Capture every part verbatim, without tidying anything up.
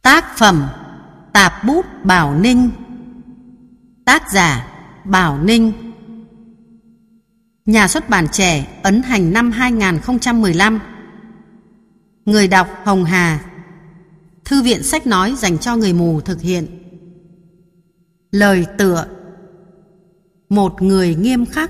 Tác phẩm Tạp bút Bảo Ninh. Tác giả Bảo Ninh. Nhà xuất bản Trẻ, ấn hành năm hai nghìn không trăm mười lăm. Người đọc Hồng Hà. Thư viện sách nói dành cho người mù thực hiện. Lời tựa: một người nghiêm khắc.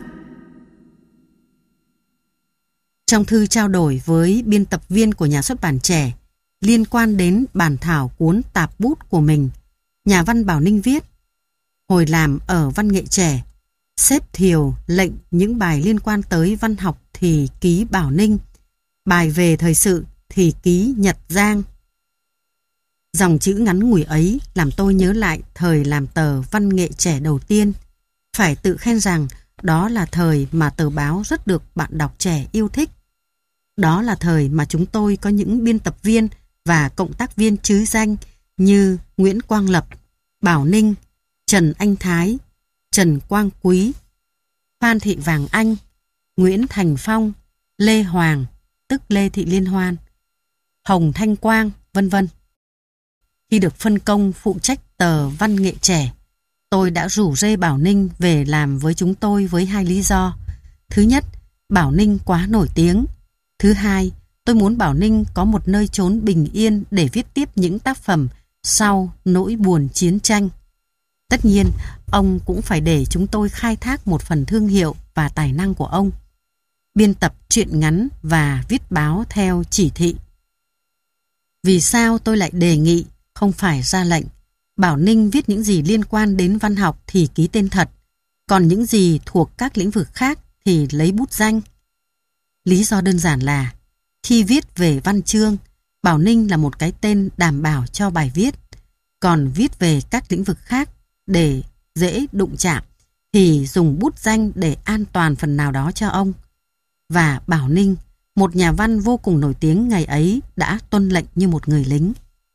Trong thư trao đổi với biên tập viên của nhà xuất bản Trẻ liên quan đến bản thảo cuốn tạp bút của mình, nhà văn Bảo Ninh viết: hồi làm ở Văn nghệ Trẻ, xếp thiều lệnh những bài liên quan tới văn học thì ký Bảo Ninh, bài về thời sự thì ký Nhật Giang. Dòng chữ ngắn ngủi ấy làm tôi nhớ lại thời làm tờ Văn nghệ Trẻ đầu tiên. Phải tự khen rằng đó là thời mà tờ báo rất được bạn đọc trẻ yêu thích. Đó là thời mà chúng tôi có những biên tập viên và cộng tác viên trứ danh như Nguyễn Quang Lập, Bảo Ninh, Trần Anh Thái, Trần Quang Quý, Phan Thị Vàng Anh, Nguyễn Thành Phong, Lê Hoàng, tức Lê Thị Liên Hoan, Hồng Thanh Quang, vân vân. Khi được phân công phụ trách tờ Văn nghệ Trẻ, tôi đã rủ rê Bảo Ninh về làm với chúng tôi với hai lý do. Thứ nhất, Bảo Ninh quá nổi tiếng. Thứ hai, tôi muốn Bảo Ninh có một nơi trốn bình yên để viết tiếp những tác phẩm sau nỗi buồn chiến tranh. Tất nhiên, ông cũng phải để chúng tôi khai thác một phần thương hiệu và tài năng của ông. Biên tập truyện ngắn và viết báo theo chỉ thị. Vì sao tôi lại đề nghị, không phải ra lệnh, Bảo Ninh viết những gì liên quan đến văn học thì ký tên thật, còn những gì thuộc các lĩnh vực khác thì lấy bút danh? Lý do đơn giản là khi viết về văn chương, Bảo Ninh là một cái tên đảm bảo cho bài viết, còn viết về các lĩnh vực khác để dễ đụng chạm thì dùng bút danh để an toàn phần nào đó cho ông. Và Bảo Ninh, một nhà văn vô cùng nổi tiếng ngày ấy, đã tuân lệnh như một người lính.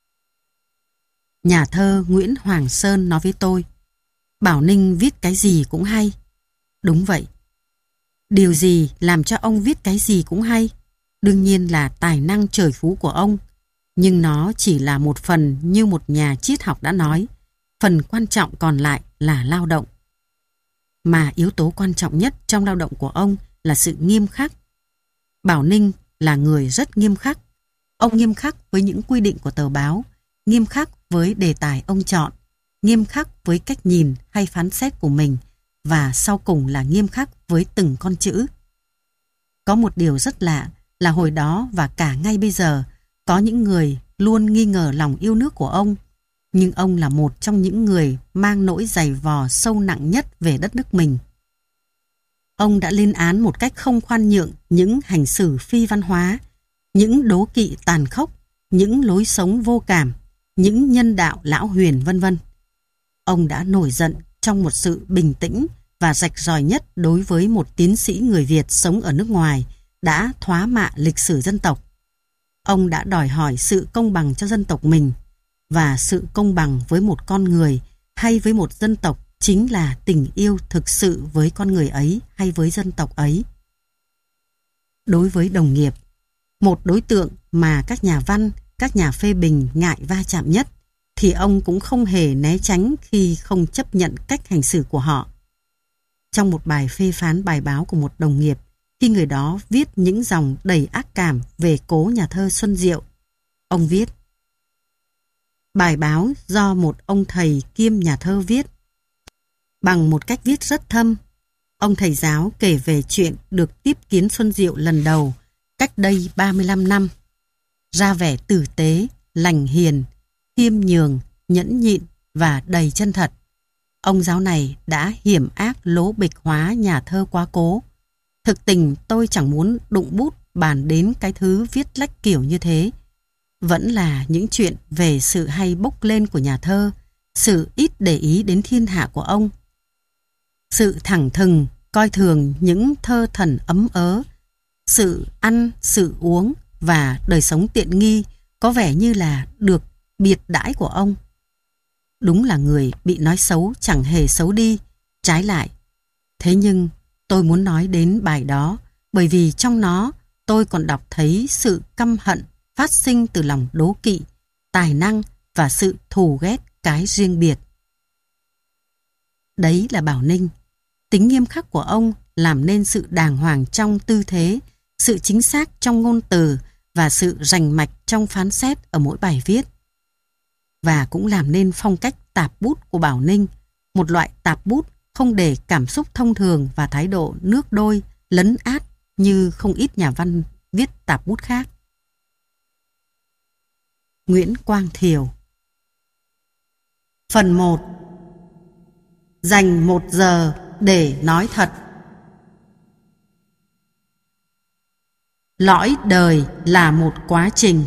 Nhà thơ Nguyễn Hoàng Sơn nói với tôi: Bảo Ninh viết cái gì cũng hay. Đúng vậy. Điều gì làm cho ông viết cái gì cũng hay? Đương nhiên là tài năng trời phú của ông, nhưng nó chỉ là một phần, như một nhà triết học đã nói, phần quan trọng còn lại là lao động. Mà yếu tố quan trọng nhất trong lao động của ông là sự nghiêm khắc. Bảo Ninh là người rất nghiêm khắc. Ông nghiêm khắc với những quy định của tờ báo, nghiêm khắc với đề tài ông chọn, nghiêm khắc với cách nhìn hay phán xét của mình, và sau cùng là nghiêm khắc với từng con chữ. Có một điều rất lạ là hồi đó và cả ngay bây giờ, có những người luôn nghi ngờ lòng yêu nước của ông, nhưng ông là một trong những người mang nỗi giày vò sâu nặng nhất về đất nước mình. Ông đã lên án một cách không khoan nhượng những hành xử phi văn hóa, những đố kỵ tàn khốc, những lối sống vô cảm, những nhân đạo lão huyền vân vân. Ông đã nổi giận trong một sự bình tĩnh và rạch ròi nhất đối với một tiến sĩ người Việt sống ở nước ngoài đã thoá mạ lịch sử dân tộc. Ông đã đòi hỏi sự công bằng cho dân tộc mình, và sự công bằng với một con người hay với một dân tộc chính là tình yêu thực sự với con người ấy hay với dân tộc ấy. Đối với đồng nghiệp, một đối tượng mà các nhà văn, các nhà phê bình ngại va chạm nhất, thì ông cũng không hề né tránh khi không chấp nhận cách hành xử của họ. Trong một bài phê phán bài báo của một đồng nghiệp, khi người đó viết những dòng đầy ác cảm về cố nhà thơ Xuân Diệu, ông viết: bài báo do một ông thầy kiêm nhà thơ viết. Bằng một cách viết rất thâm, ông thầy giáo kể về chuyện được tiếp kiến Xuân Diệu lần đầu cách đây ba mươi lăm năm. Ra vẻ tử tế, lành hiền, khiêm nhường, nhẫn nhịn và đầy chân thật. Ông giáo này đã hiểm ác lố bịch hóa nhà thơ quá cố. Thực tình tôi chẳng muốn đụng bút bàn đến cái thứ viết lách kiểu như thế. Vẫn là những chuyện về sự hay bốc lên của nhà thơ, sự ít để ý đến thiên hạ của ông. Sự thẳng thừng, coi thường những thơ thần ấm ớ, sự ăn, sự uống và đời sống tiện nghi có vẻ như là được biệt đãi của ông. Đúng là người bị nói xấu chẳng hề xấu đi, trái lại. Thế nhưng tôi muốn nói đến bài đó bởi vì trong nó tôi còn đọc thấy sự căm hận phát sinh từ lòng đố kỵ, tài năng và sự thù ghét cái riêng biệt. Đấy là Bảo Ninh. Tính nghiêm khắc của ông làm nên sự đàng hoàng trong tư thế, sự chính xác trong ngôn từ và sự rành mạch trong phán xét ở mỗi bài viết. Và cũng làm nên phong cách tạp bút của Bảo Ninh, một loại tạp bút không để cảm xúc thông thường và thái độ nước đôi, lấn át như không ít nhà văn viết tạp bút khác. Nguyễn Quang Thiều. Phần một. Dành một giờ để nói thật. Lõi đời là một quá trình.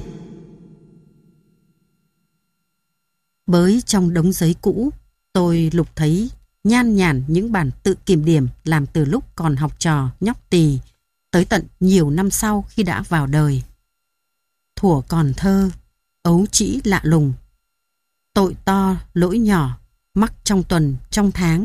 Bới trong đống giấy cũ, tôi lục thấy nhan nhản những bản tự kiểm điểm làm từ lúc còn học trò nhóc tỳ tới tận nhiều năm sau khi đã vào đời. Thuở còn thơ, ấu trĩ lạ lùng. Tội to, lỗi nhỏ, mắc trong tuần, trong tháng.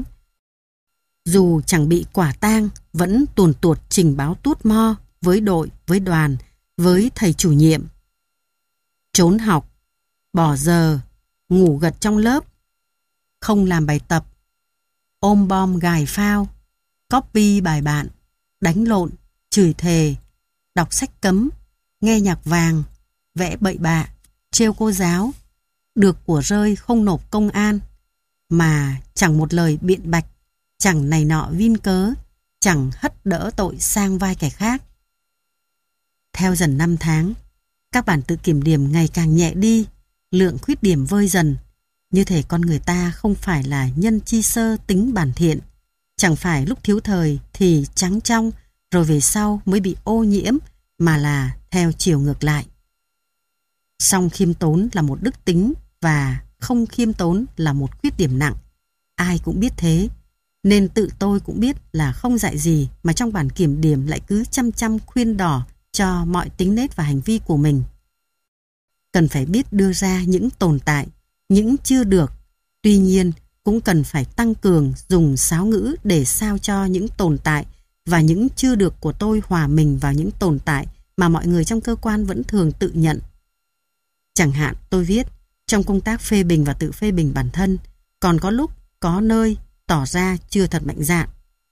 Dù chẳng bị quả tang, vẫn tuồn tuột trình báo tuốt mo với đội, với đoàn, với thầy chủ nhiệm. Trốn học, bỏ giờ, ngủ gật trong lớp, không làm bài tập, ôm bom gài phao, copy bài bạn, đánh lộn, chửi thề, đọc sách cấm, nghe nhạc vàng, vẽ bậy bạ, trêu cô giáo, được của rơi không nộp công an, mà chẳng một lời biện bạch, chẳng này nọ vin cớ, chẳng hất đỡ tội sang vai kẻ khác. Theo dần năm tháng, các bản tự kiểm điểm ngày càng nhẹ đi, lượng khuyết điểm vơi dần, như thể con người ta không phải là nhân chi sơ tính bản thiện, chẳng phải lúc thiếu thời thì trắng trong, rồi về sau mới bị ô nhiễm, mà là theo chiều ngược lại. Song khiêm tốn là một đức tính và không khiêm tốn là một khuyết điểm nặng. Ai cũng biết thế, nên tự tôi cũng biết là không dạy gì mà trong bản kiểm điểm lại cứ chăm chăm khuyên đỏ cho mọi tính nết và hành vi của mình. Cần phải biết đưa ra những tồn tại, những chưa được. Tuy nhiên, cũng cần phải tăng cường dùng sáo ngữ để sao cho những tồn tại và những chưa được của tôi hòa mình vào những tồn tại mà mọi người trong cơ quan vẫn thường tự nhận. Chẳng hạn tôi viết, trong công tác phê bình và tự phê bình bản thân, còn có lúc, có nơi tỏ ra chưa thật mạnh dạn.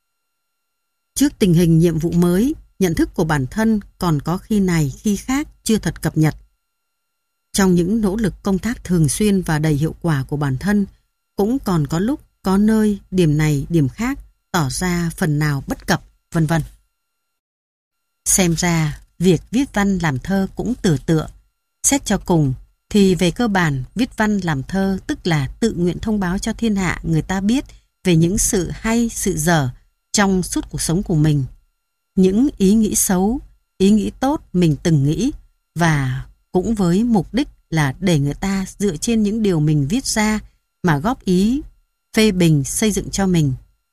Trước tình hình nhiệm vụ mới, nhận thức của bản thân còn có khi này khi khác chưa thật cập nhật. Trong những nỗ lực công tác thường xuyên và đầy hiệu quả của bản thân, cũng còn có lúc, có nơi, điểm này, điểm khác tỏ ra phần nào bất cập, vân vân. Xem ra, việc viết văn làm thơ cũng tựa tựa. Xét cho cùng, thì về cơ bản, viết văn làm thơ tức là tự nguyện thông báo cho thiên hạ người ta biết về những sự hay, sự dở trong suốt cuộc sống của mình. Những ý nghĩ xấu, ý nghĩ tốt mình từng nghĩ, và cũng với mục đích là để người ta dựa trên những điều mình viết ra mà góp ý, phê bình, xây dựng cho mình.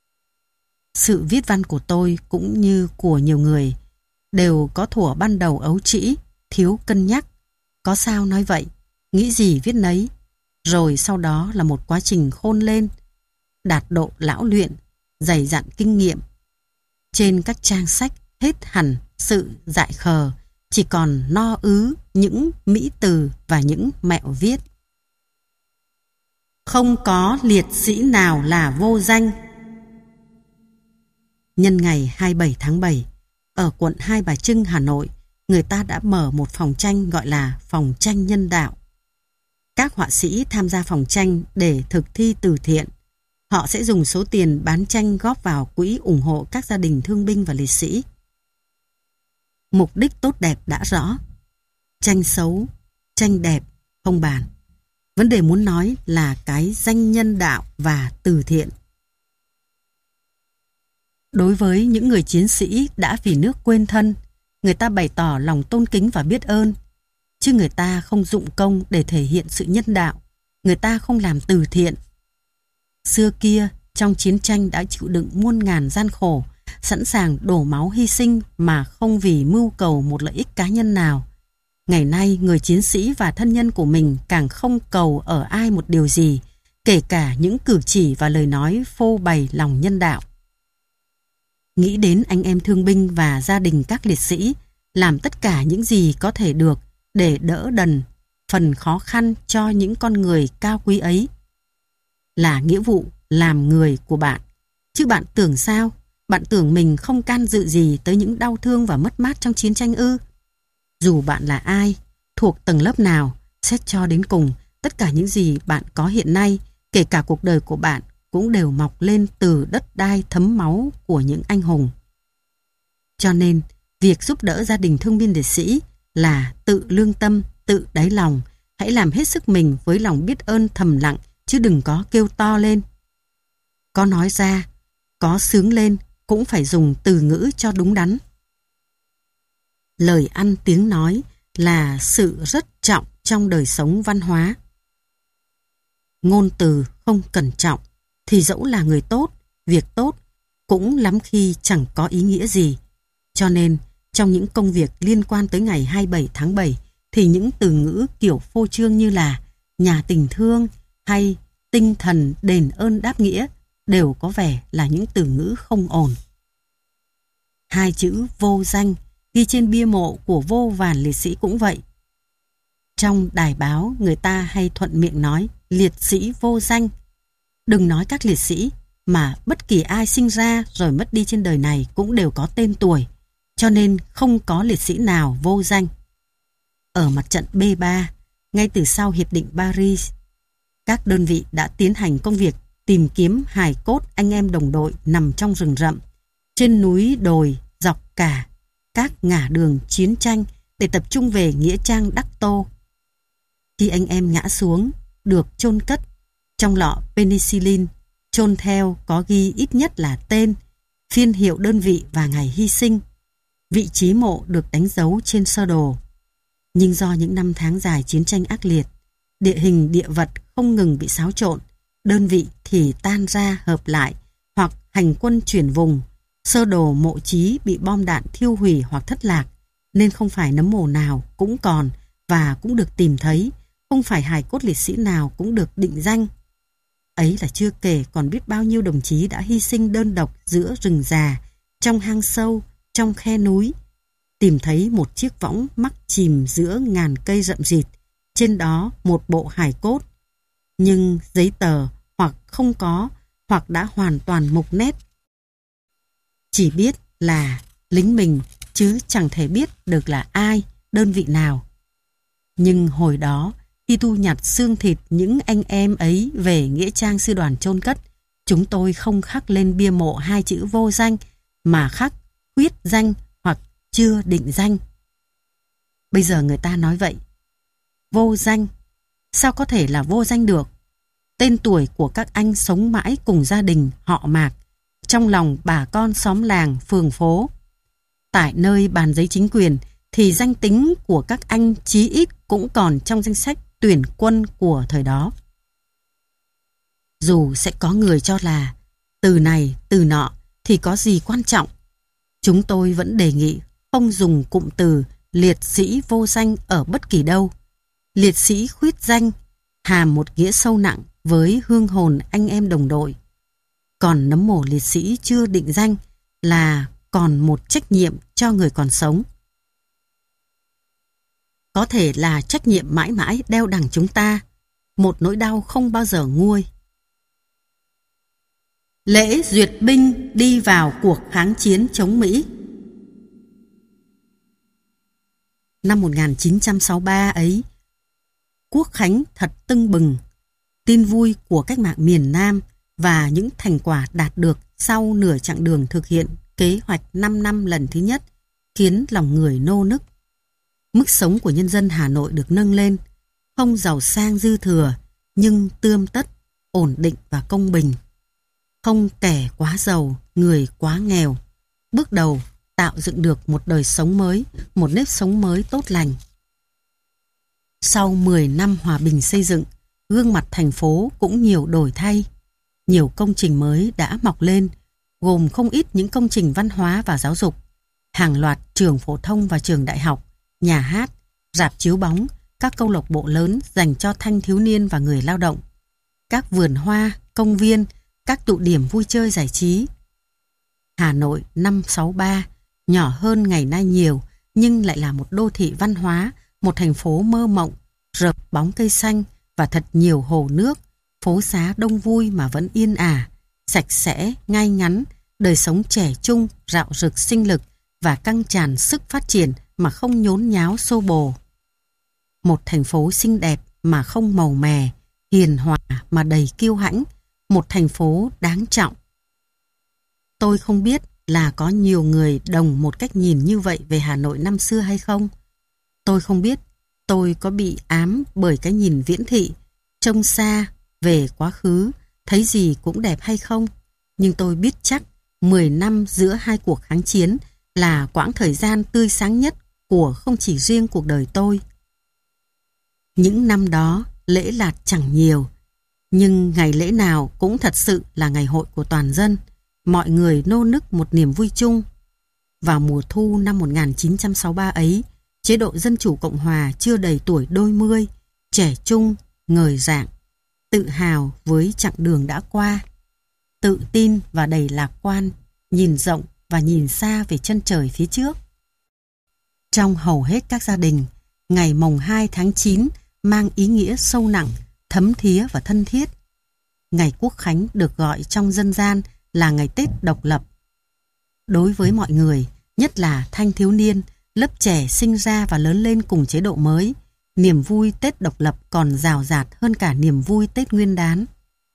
Sự viết văn của tôi cũng như của nhiều người đều có thuở ban đầu ấu trĩ, thiếu cân nhắc. Có sao nói vậy, nghĩ gì viết nấy, rồi sau đó là một quá trình khôn lên, đạt độ lão luyện, dày dặn kinh nghiệm. Trên các trang sách hết hẳn sự dại khờ, chỉ còn no ứ những mỹ từ và những mẹo viết. Không có liệt sĩ nào là vô danh. Nhân ngày hai mươi bảy tháng bảy, ở quận Hai Bà Trưng, Hà Nội, người ta đã mở một phòng tranh gọi là phòng tranh nhân đạo. Các họa sĩ tham gia phòng tranh để thực thi từ thiện. Họ sẽ dùng số tiền bán tranh góp vào quỹ ủng hộ các gia đình thương binh và liệt sĩ. Mục đích tốt đẹp đã rõ. Tranh xấu, tranh đẹp, không bàn. Vấn đề muốn nói là cái danh nhân đạo và từ thiện. Đối với những người chiến sĩ đã vì nước quên thân, người ta bày tỏ lòng tôn kính và biết ơn. Chứ người ta không dụng công để thể hiện sự nhân đạo. Người ta không làm từ thiện. Xưa kia, trong chiến tranh đã chịu đựng muôn ngàn gian khổ, sẵn sàng đổ máu hy sinh mà không vì mưu cầu một lợi ích cá nhân nào. Ngày nay, người chiến sĩ và thân nhân của mình càng không cầu ở ai một điều gì, kể cả những cử chỉ và lời nói phô bày lòng nhân đạo. Nghĩ đến anh em thương binh và gia đình các liệt sĩ, làm tất cả những gì có thể được để đỡ đần, phần khó khăn cho những con người cao quý ấy. Là nghĩa vụ làm người của bạn. Chứ bạn tưởng sao? Bạn tưởng mình không can dự gì tới những đau thương và mất mát trong chiến tranh ư? Dù bạn là ai, thuộc tầng lớp nào, xét cho đến cùng, tất cả những gì bạn có hiện nay, kể cả cuộc đời của bạn, cũng đều mọc lên từ đất đai thấm máu của những anh hùng. Cho nên, việc giúp đỡ gia đình thương binh liệt sĩ là tự lương tâm, tự đáy lòng. Hãy làm hết sức mình với lòng biết ơn thầm lặng, chứ đừng có kêu to lên. Có nói ra, có sướng lên, cũng phải dùng từ ngữ cho đúng đắn. Lời ăn tiếng nói là sự rất trọng trong đời sống văn hóa. Ngôn từ không cẩn trọng thì dẫu là người tốt, việc tốt cũng lắm khi chẳng có ý nghĩa gì. Cho nên, trong những công việc liên quan tới ngày hai mươi bảy tháng bảy thì những từ ngữ kiểu phô trương như là nhà tình thương hay tinh thần đền ơn đáp nghĩa đều có vẻ là những từ ngữ không ổn. Hai chữ vô danh ghi trên bia mộ của vô vàn liệt sĩ cũng vậy. Trong đài báo người ta hay thuận miệng nói liệt sĩ vô danh. Đừng nói các liệt sĩ, mà bất kỳ ai sinh ra rồi mất đi trên đời này cũng đều có tên tuổi, cho nên không có liệt sĩ nào vô danh. Ở mặt trận B ba, ngay từ sau Hiệp định Paris, các đơn vị đã tiến hành công việc tìm kiếm hài cốt anh em đồng đội nằm trong rừng rậm, trên núi đồi, dọc cả các ngả đường chiến tranh để tập trung về nghĩa trang Đắc Tô. Khi anh em ngã xuống, được chôn cất trong lọ penicillin, chôn theo có ghi ít nhất là tên, phiên hiệu đơn vị và ngày hy sinh. Vị trí mộ được đánh dấu trên sơ đồ. Nhưng do những năm tháng dài chiến tranh ác liệt, địa hình địa vật không ngừng bị xáo trộn, đơn vị thì tan ra hợp lại hoặc hành quân chuyển vùng, sơ đồ mộ chí bị bom đạn thiêu hủy hoặc thất lạc, nên không phải nấm mồ nào cũng còn và cũng được tìm thấy, không phải hài cốt liệt sĩ nào cũng được định danh. Ấy là chưa kể còn biết bao nhiêu đồng chí đã hy sinh đơn độc giữa rừng già, trong hang sâu, trong khe núi. Tìm thấy một chiếc võng mắc chìm giữa ngàn cây rậm rịt, trên đó một bộ hài cốt. Nhưng giấy tờ hoặc không có, hoặc đã hoàn toàn mục nét. Chỉ biết là lính mình, chứ chẳng thể biết được là ai, đơn vị nào. Nhưng hồi đó, khi thu nhặt xương thịt những anh em ấy về nghĩa trang sư đoàn chôn cất, chúng tôi không khắc lên bia mộ hai chữ vô danh, mà khắc khuyết danh hoặc chưa định danh. Bây giờ người ta nói vậy. Vô danh? Sao có thể là vô danh được? Tên tuổi của các anh sống mãi cùng gia đình họ Mạc, trong lòng bà con xóm làng, phường phố. Tại nơi bàn giấy chính quyền thì danh tính của các anh chí ít cũng còn trong danh sách tuyển quân của thời đó. Dù sẽ có người cho là từ này từ nọ thì có gì quan trọng, chúng tôi vẫn đề nghị không dùng cụm từ liệt sĩ vô danh ở bất kỳ đâu. Liệt sĩ khuyết danh hàm một nghĩa sâu nặng với hương hồn anh em đồng đội. Còn nấm mồ liệt sĩ chưa định danh là còn một trách nhiệm cho người còn sống. Có thể là trách nhiệm mãi mãi đeo đẳng chúng ta, một nỗi đau không bao giờ nguôi. Lễ duyệt binh đi vào cuộc kháng chiến chống Mỹ. Năm một nghìn chín trăm sáu mươi ba ấy, quốc khánh thật tưng bừng. Tin vui của cách mạng miền Nam và những thành quả đạt được sau nửa chặng đường thực hiện kế hoạch năm năm lần thứ nhất khiến lòng người nô nức. Mức sống của nhân dân Hà Nội được nâng lên, không giàu sang dư thừa, nhưng tươm tất, ổn định và công bình. Không kẻ quá giàu, người quá nghèo. Bước đầu tạo dựng được một đời sống mới, một nếp sống mới tốt lành. Sau mười năm hòa bình xây dựng, gương mặt thành phố cũng nhiều đổi thay. Nhiều công trình mới đã mọc lên, gồm không ít những công trình văn hóa và giáo dục, hàng loạt trường phổ thông và trường đại học, nhà hát, rạp chiếu bóng, các câu lạc bộ lớn dành cho thanh thiếu niên và người lao động, các vườn hoa, công viên, các tụ điểm vui chơi giải trí. Hà Nội năm sáu ba, nhỏ hơn ngày nay nhiều, nhưng lại là một đô thị văn hóa, một thành phố mơ mộng, rợp bóng cây xanh và thật nhiều hồ nước, phố xá đông vui mà vẫn yên ả, sạch sẽ, ngay ngắn, đời sống trẻ trung, rạo rực sinh lực và căng tràn sức phát triển mà không nhốn nháo xô bồ. Một thành phố xinh đẹp mà không màu mè, hiền hòa mà đầy kiêu hãnh, một thành phố đáng trọng. Tôi không biết là có nhiều người đồng một cách nhìn như vậy về Hà Nội năm xưa hay không. Tôi không biết tôi có bị ám bởi cái nhìn viễn thị, trông xa về quá khứ, thấy gì cũng đẹp hay không. Nhưng tôi biết chắc mười năm giữa hai cuộc kháng chiến là quãng thời gian tươi sáng nhất của không chỉ riêng cuộc đời tôi. Những năm đó lễ lạt chẳng nhiều, nhưng ngày lễ nào cũng thật sự là ngày hội của toàn dân. Mọi người nô nức một niềm vui chung. Vào mùa thu năm một nghìn chín trăm sáu mươi ba ấy, chế độ Dân chủ Cộng hòa chưa đầy tuổi đôi mươi, trẻ trung, ngời rạng, tự hào với chặng đường đã qua, tự tin và đầy lạc quan, nhìn rộng và nhìn xa về chân trời phía trước. Trong hầu hết các gia đình, ngày mồng hai tháng chín mang ý nghĩa sâu nặng, thấm thía và thân thiết. Ngày Quốc khánh được gọi trong dân gian là ngày Tết độc lập. Đối với mọi người, nhất là thanh thiếu niên, lớp trẻ sinh ra và lớn lên cùng chế độ mới, niềm vui Tết độc lập còn rào rạt hơn cả niềm vui Tết Nguyên đán.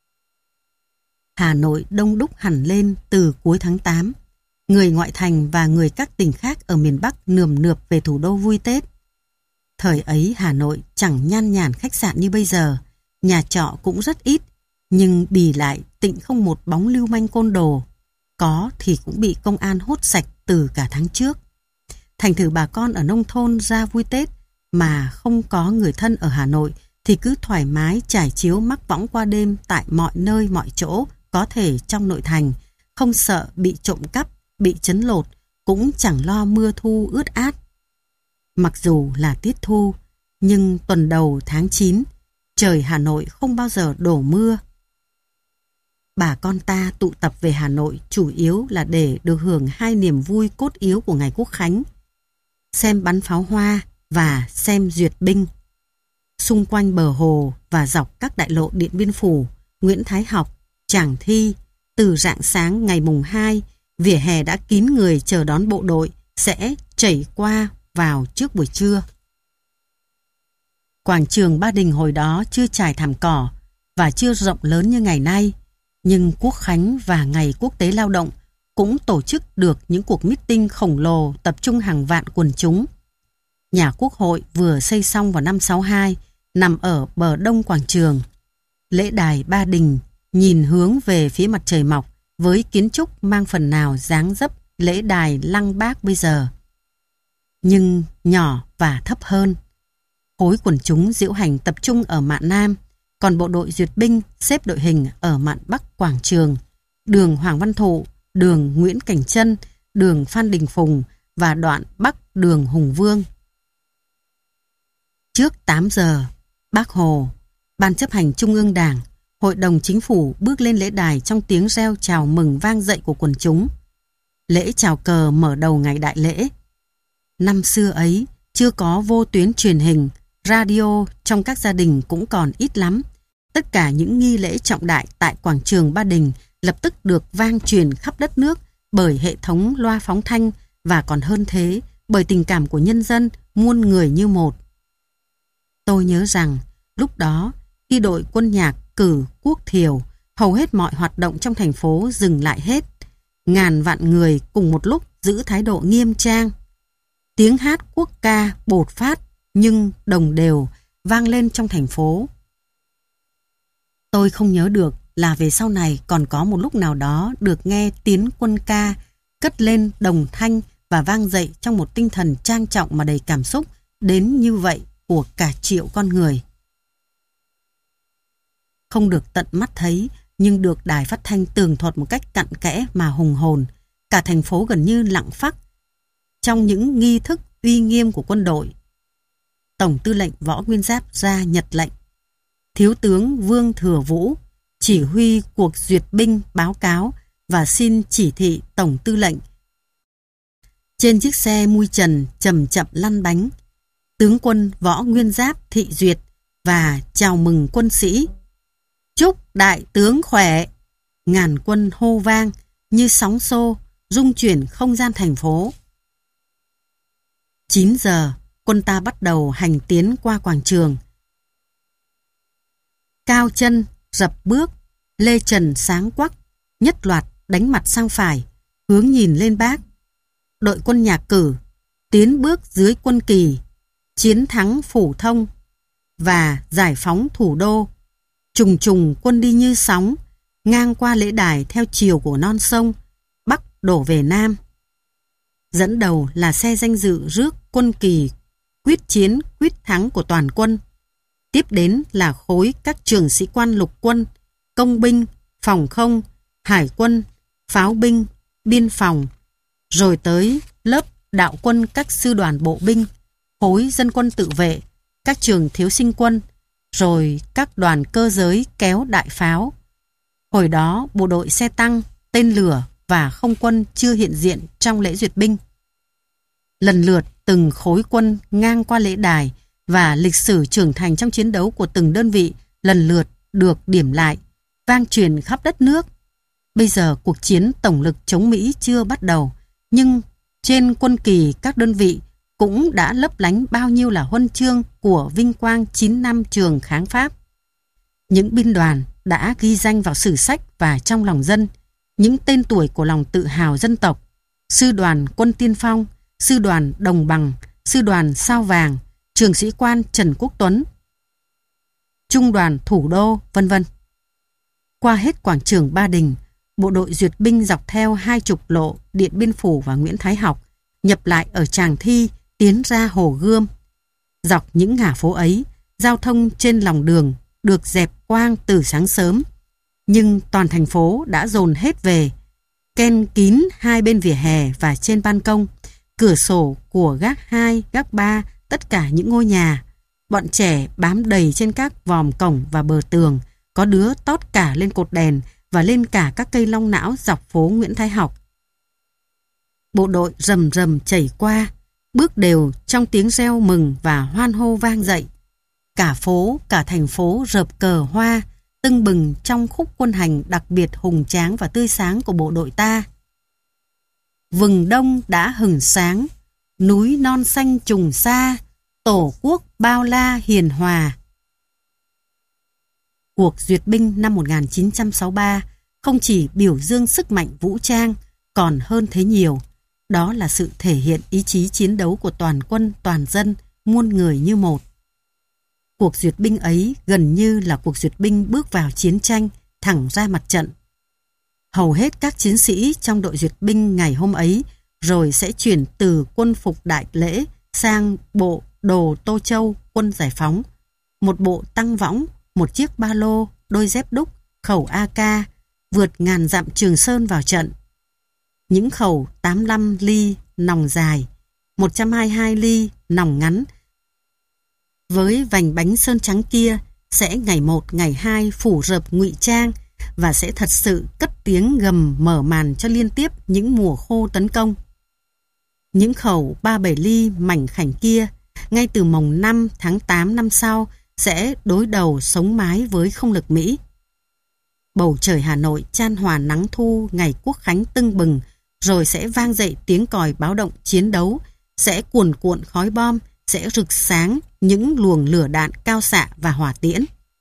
Hà Nội đông đúc hẳn lên từ cuối tháng tám. Người ngoại thành và người các tỉnh khác ở miền Bắc nườm nượp về thủ đô vui Tết. Thời ấy Hà Nội chẳng nhan nhản khách sạn như bây giờ, nhà trọ cũng rất ít, nhưng bì lại tịnh không một bóng lưu manh côn đồ. Có thì cũng bị công an hốt sạch từ cả tháng trước. Thành thử bà con ở nông thôn ra vui Tết mà không có người thân ở Hà Nội thì cứ thoải mái trải chiếu mắc võng qua đêm tại mọi nơi mọi chỗ có thể trong nội thành, không sợ bị trộm cắp, bị trấn lột, cũng chẳng lo mưa thu ướt át. Mặc dù là tiết thu, nhưng tuần đầu tháng chín, trời Hà Nội không bao giờ đổ mưa. Bà con ta tụ tập về Hà Nội chủ yếu là để được hưởng hai niềm vui cốt yếu của ngày Quốc khánh: xem bắn pháo hoa và xem duyệt binh. Xung quanh bờ hồ và dọc các đại lộ Điện Biên Phủ, Nguyễn Thái Học, Tràng Thi, từ rạng sáng ngày mùng hai, vỉa hè đã kín người chờ đón bộ đội sẽ chảy qua vào trước buổi trưa. Quảng trường Ba Đình hồi đó chưa trải thảm cỏ và chưa rộng lớn như ngày nay, nhưng Quốc khánh và Ngày Quốc tế Lao động cũng tổ chức được những cuộc meeting khổng lồ tập trung hàng vạn quần chúng. Nhà Quốc hội vừa xây xong vào năm sáu hai, nằm ở bờ đông quảng trường. Lễ đài Ba Đình nhìn hướng về phía mặt trời mọc với kiến trúc mang phần nào dáng dấp lễ đài Lăng Bác bây giờ, nhưng nhỏ và thấp hơn. Khối quần chúng diễu hành tập trung ở mạn Nam, còn bộ đội duyệt binh xếp đội hình ở mạn Bắc quảng trường, đường Hoàng Văn Thụ, đường Nguyễn Cảnh Trân, đường Phan Đình Phùng và đoạn Bắc đường Hùng Vương. Trước tám giờ, Bác Hồ, Ban chấp hành Trung ương Đảng, Hội đồng Chính phủ bước lên lễ đài trong tiếng reo chào mừng vang dậy của quần chúng. Lễ chào cờ mở đầu ngày đại lễ. Năm xưa ấy, chưa có vô tuyến truyền hình, radio trong các gia đình cũng còn ít lắm. Tất cả những nghi lễ trọng đại tại quảng trường Ba Đình lập tức được vang truyền khắp đất nước bởi hệ thống loa phóng thanh, và còn hơn thế bởi tình cảm của nhân dân muôn người như một. Tôi nhớ rằng lúc đó khi đội quân nhạc cử Quốc thiều, hầu hết mọi hoạt động trong thành phố dừng lại hết. Ngàn vạn người cùng một lúc giữ thái độ nghiêm trang. Tiếng hát quốc ca bột phát nhưng đồng đều vang lên trong thành phố. Tôi không nhớ được là về sau này còn có một lúc nào đó được nghe tiếng quân ca cất lên đồng thanh và vang dậy trong một tinh thần trang trọng mà đầy cảm xúc đến như vậy của cả triệu con người. Không được tận mắt thấy, nhưng được đài phát thanh tường thuật một cách cặn kẽ mà hùng hồn. Cả thành phố gần như lặng phắc trong những nghi thức uy nghiêm của quân đội. Tổng tư lệnh Võ Nguyên Giáp ra nhật lệnh. Thiếu tướng Vương Thừa Vũ chỉ huy cuộc duyệt binh báo cáo và xin chỉ thị tổng tư lệnh. Trên chiếc xe mui trần chậm chậm lăn bánh, tướng quân Võ Nguyên Giáp thị duyệt và chào mừng quân sĩ. Chúc đại tướng khỏe! Ngàn quân hô vang như sóng xô, rung chuyển không gian thành phố. chín giờ, quân ta bắt đầu hành tiến qua quảng trường. Cao chân, rập bước, lê trần sáng quắc, nhất loạt đánh mặt sang phải, hướng nhìn lên Bác. Đội quân nhạc cử, tiến bước dưới quân kỳ, chiến thắng Phủ Thông và giải phóng thủ đô. Trùng trùng quân đi như sóng, ngang qua lễ đài theo chiều của non sông, Bắc đổ về Nam. Dẫn đầu là xe danh dự rước quân kỳ quyết chiến quyết thắng của toàn quân. Tiếp đến là khối các trường sĩ quan lục quân, công binh, phòng không, hải quân, pháo binh, biên phòng, rồi tới lớp đạo quân các sư đoàn bộ binh, khối dân quân tự vệ, các trường thiếu sinh quân, rồi các đoàn cơ giới kéo đại pháo. Hồi đó bộ đội xe tăng, tên lửa và không quân chưa hiện diện trong lễ duyệt binh. Lần lượt từng khối quân ngang qua lễ đài và lịch sử trưởng thành trong chiến đấu của từng đơn vị lần lượt được điểm lại, vang truyền khắp đất nước. Bây giờ cuộc chiến tổng lực chống Mỹ chưa bắt đầu, nhưng trên quân kỳ các đơn vị cũng đã lấp lánh bao nhiêu là huân chương của vinh quang chín năm trường kháng Pháp. Những binh đoàn đã ghi danh vào sử sách và trong lòng dân, những tên tuổi của lòng tự hào dân tộc: sư đoàn quân tiên phong, sư đoàn đồng bằng, sư đoàn sao vàng, trường sĩ quan Trần Quốc Tuấn, trung đoàn thủ đô, vân vân. Qua hết quảng trường Ba Đình, bộ đội duyệt binh dọc theo hai trục lộ Điện Biên Phủ và Nguyễn Thái Học, nhập lại ở Tràng Thi, tiến ra Hồ Gươm. Dọc những ngả phố ấy, giao thông trên lòng đường được dẹp quang từ sáng sớm, nhưng toàn thành phố đã dồn hết về, ken kín hai bên vỉa hè và trên ban công, cửa sổ của gác hai, gác ba, tất cả những ngôi nhà. Bọn trẻ bám đầy trên các vòm cổng và bờ tường, có đứa tót cả lên cột đèn và lên cả các cây long não dọc phố Nguyễn Thái Học. Bộ đội rầm rầm chảy qua, bước đều trong tiếng reo mừng và hoan hô vang dậy. Cả phố, cả thành phố rợp cờ hoa, tưng bừng trong khúc quân hành đặc biệt hùng tráng và tươi sáng của bộ đội ta. Vừng đông đã hừng sáng, núi non xanh trùng xa, tổ quốc bao la hiền hòa. Cuộc duyệt binh năm một nghìn chín trăm sáu mươi ba không chỉ biểu dương sức mạnh vũ trang, còn hơn thế nhiều. Đó là sự thể hiện ý chí chiến đấu của toàn quân, toàn dân, muôn người như một. Cuộc duyệt binh ấy gần như là cuộc duyệt binh bước vào chiến tranh, thẳng ra mặt trận. Hầu hết các chiến sĩ trong đội duyệt binh ngày hôm ấy rồi sẽ chuyển từ quân phục đại lễ sang bộ đồ Tô Châu quân giải phóng. Một bộ tăng võng, một chiếc ba lô, đôi dép đúc, khẩu a ca, vượt ngàn dặm Trường Sơn vào trận. Những khẩu tám mươi lăm ly nòng dài, một trăm hai mươi hai ly nòng ngắn với vành bánh sơn trắng kia sẽ ngày một ngày hai phủ rợp ngụy trang và sẽ thật sự cất tiếng gầm mở màn cho liên tiếp những mùa khô tấn công. Những khẩu ba mươi bảy ly mảnh khảnh kia ngay từ mồng năm tháng tám năm sau sẽ đối đầu sống mái với không lực Mỹ. Bầu trời Hà Nội chan hòa nắng thu ngày Quốc khánh tưng bừng, rồi sẽ vang dậy tiếng còi báo động chiến đấu, sẽ cuồn cuộn khói bom, sẽ rực sáng những luồng lửa đạn cao xạ và hỏa tiễn.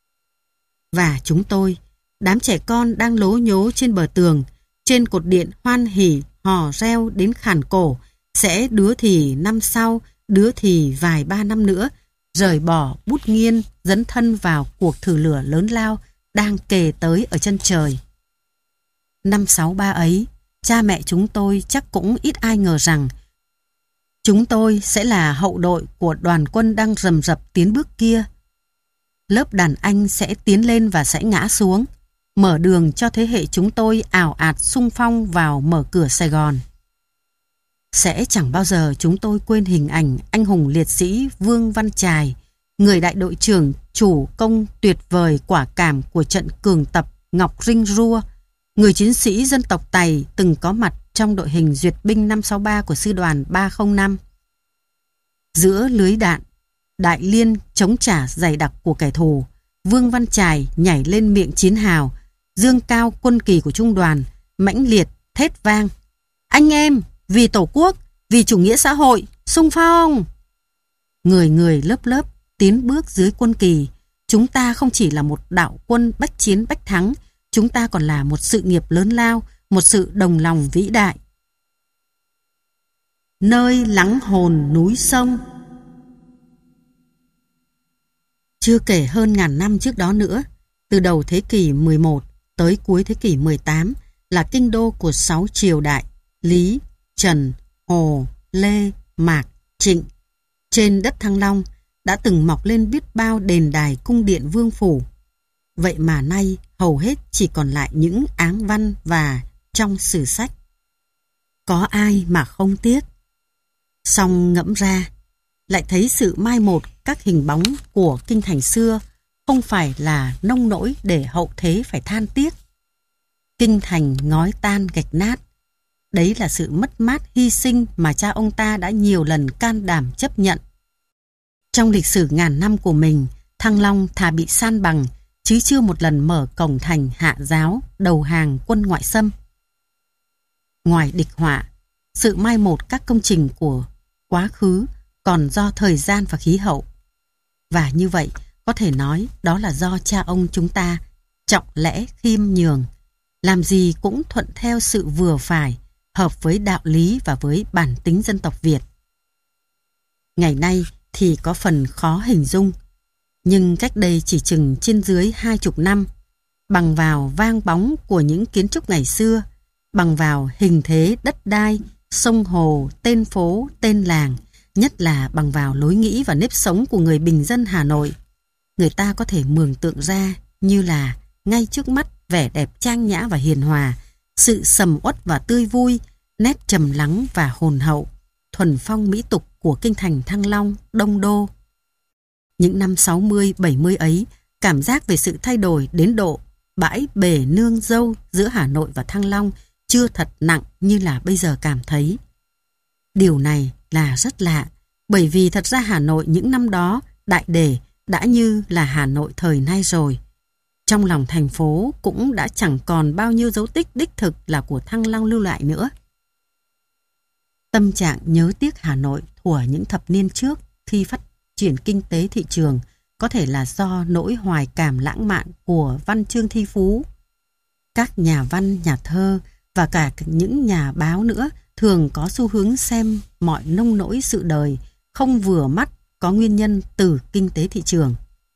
Và chúng tôi, đám trẻ con đang lố nhố trên bờ tường, trên cột điện hoan hỉ hò reo đến khàn cổ, sẽ đứa thì năm sau, đứa thì vài ba năm nữa, rời bỏ bút nghiên dấn thân vào cuộc thử lửa lớn lao đang kề tới ở chân trời. Năm sáu ba ấy, cha mẹ chúng tôi chắc cũng ít ai ngờ rằng chúng tôi sẽ là hậu đội của đoàn quân đang rầm rập tiến bước kia. Lớp đàn anh sẽ tiến lên và sẽ ngã xuống, mở đường cho thế hệ chúng tôi ào ạt xung phong vào mở cửa Sài Gòn. Sẽ chẳng bao giờ chúng tôi quên hình ảnh anh hùng liệt sĩ Vương Văn Trài, người đại đội trưởng chủ công tuyệt vời quả cảm của trận cường tập Ngọc Rinh Rua, người chiến sĩ dân tộc Tày từng có mặt trong đội hình duyệt binh năm sáu ba của sư đoàn ba không năm. Giữa lưới đạn, Đại Liên chống trả dày đặc của kẻ thù. Vương Văn Trải nhảy lên miệng chiến hào, dương cao quân kỳ của trung đoàn, mãnh liệt thét vang: anh em, vì Tổ quốc, vì chủ nghĩa xã hội, xung phong! Người người lớp lớp tiến bước dưới quân kỳ. Chúng ta không chỉ là một đạo quân bách chiến bách thắng, chúng ta còn là một sự nghiệp lớn lao, một sự đồng lòng vĩ đại. Nơi lắng hồn núi sông. Chưa kể hơn ngàn năm trước đó nữa, từ đầu thế kỷ mười một tới cuối thế kỷ mười tám là kinh đô của sáu triều đại: Lý, Trần, Hồ, Lê, Mạc, Trịnh. Trên đất Thăng Long đã từng mọc lên biết bao đền đài cung điện vương phủ. Vậy mà nay hầu hết chỉ còn lại những áng văn và trong sử sách. Có ai mà không tiếc? Song ngẫm ra, lại thấy sự mai một các hình bóng của kinh thành xưa không phải là nông nỗi để hậu thế phải than tiếc. Kinh thành ngói tan gạch nát, đấy là sự mất mát hy sinh mà cha ông ta đã nhiều lần can đảm chấp nhận. Trong lịch sử ngàn năm của mình, Thăng Long thà bị san bằng, chứ chưa một lần mở cổng thành hạ giáo, đầu hàng quân ngoại xâm. Ngoài địch họa, sự mai một các công trình của quá khứ còn do thời gian và khí hậu. Và như vậy, có thể nói đó là do cha ông chúng ta trọng lẽ khiêm nhường, làm gì cũng thuận theo sự vừa phải, hợp với đạo lý và với bản tính dân tộc Việt. Ngày nay thì có phần khó hình dung, nhưng cách đây chỉ chừng trên dưới hai chục năm, bằng vào vang bóng của những kiến trúc ngày xưa, bằng vào hình thế đất đai, sông hồ, tên phố, tên làng, nhất là bằng vào lối nghĩ và nếp sống của người bình dân Hà Nội, người ta có thể mường tượng ra như là ngay trước mắt vẻ đẹp trang nhã và hiền hòa, sự sầm uất và tươi vui, nét trầm lắng và hồn hậu, thuần phong mỹ tục của kinh thành Thăng Long, Đông Đô. Những năm sáu mươi bảy mươi ấy, cảm giác về sự thay đổi đến độ bãi bể nương dâu giữa Hà Nội và Thăng Long chưa thật nặng như là bây giờ cảm thấy. Điều này là rất lạ, bởi vì thật ra Hà Nội những năm đó, đại để, đã như là Hà Nội thời nay rồi. Trong lòng thành phố cũng đã chẳng còn bao nhiêu dấu tích đích thực là của Thăng Long lưu lại nữa. Tâm trạng nhớ tiếc Hà Nội thuở những thập niên trước khi phát triển kinh tế thị trường có thể là do nỗi hoài cảm lãng mạn của văn chương thi phú. Các nhà văn, nhà thơ và cả những nhà báo nữa thường có xu hướng xem mọi nông nỗi sự đời không vừa mắt có nguyên nhân từ kinh tế thị trường.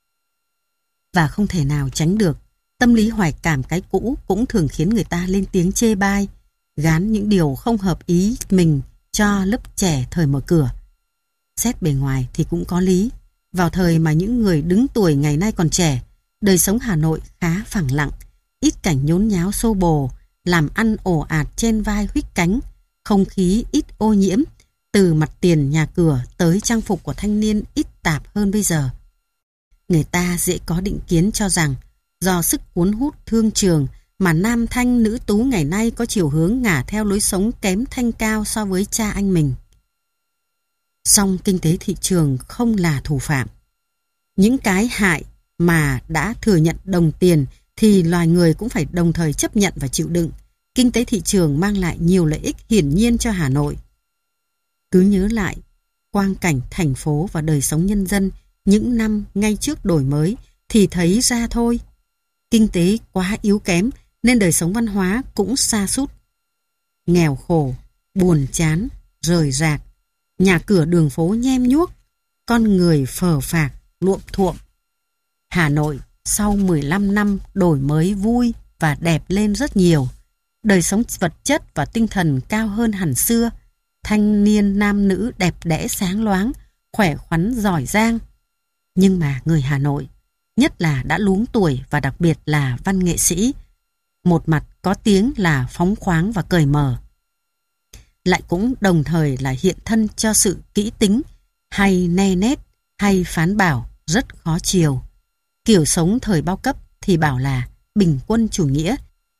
Và không thể nào tránh được, tâm lý hoài cảm cái cũ cũng thường khiến người ta lên tiếng chê bai, gán những điều không hợp ý mình cho lớp trẻ thời mở cửa. Xét bề ngoài thì cũng có lý. Vào thời mà những người đứng tuổi ngày nay còn trẻ, đời sống Hà Nội khá phẳng lặng, ít cảnh nhốn nháo xô bồ, làm ăn ồ ạt trên vai huých cánh, không khí ít ô nhiễm, từ mặt tiền nhà cửa tới trang phục của thanh niên ít tạp hơn bây giờ. Người ta dễ có định kiến cho rằng do sức cuốn hút thương trường mà nam thanh nữ tú ngày nay có chiều hướng ngả theo lối sống kém thanh cao so với cha anh mình. Song kinh tế thị trường không là thủ phạm. Những cái hại mà đã thừa nhận đồng tiền thì loài người cũng phải đồng thời chấp nhận và chịu đựng. Kinh tế thị trường mang lại nhiều lợi ích hiển nhiên cho Hà Nội. Cứ nhớ lại quang cảnh thành phố và đời sống nhân dân những năm ngay trước đổi mới thì thấy ra thôi. Kinh tế quá yếu kém nên đời sống văn hóa cũng sa sút. Nghèo khổ, buồn chán, rời rạc, nhà cửa đường phố nhem nhuốc, con người phờ phạc, luộm thuộm. Hà Nội sau mười lăm năm đổi mới vui và đẹp lên rất nhiều. Đời sống vật chất và tinh thần cao hơn hẳn xưa. Thanh niên nam nữ đẹp đẽ sáng loáng, khỏe khoắn giỏi giang. Nhưng mà người Hà Nội, nhất là đã luống tuổi và đặc biệt là văn nghệ sĩ, một mặt có tiếng là phóng khoáng và cởi mở, lại cũng đồng thời là hiện thân cho sự kỹ tính, hay ne nét, hay phán bảo rất khó chiều. Kiểu sống thời bao cấp thì bảo là bình quân chủ nghĩa,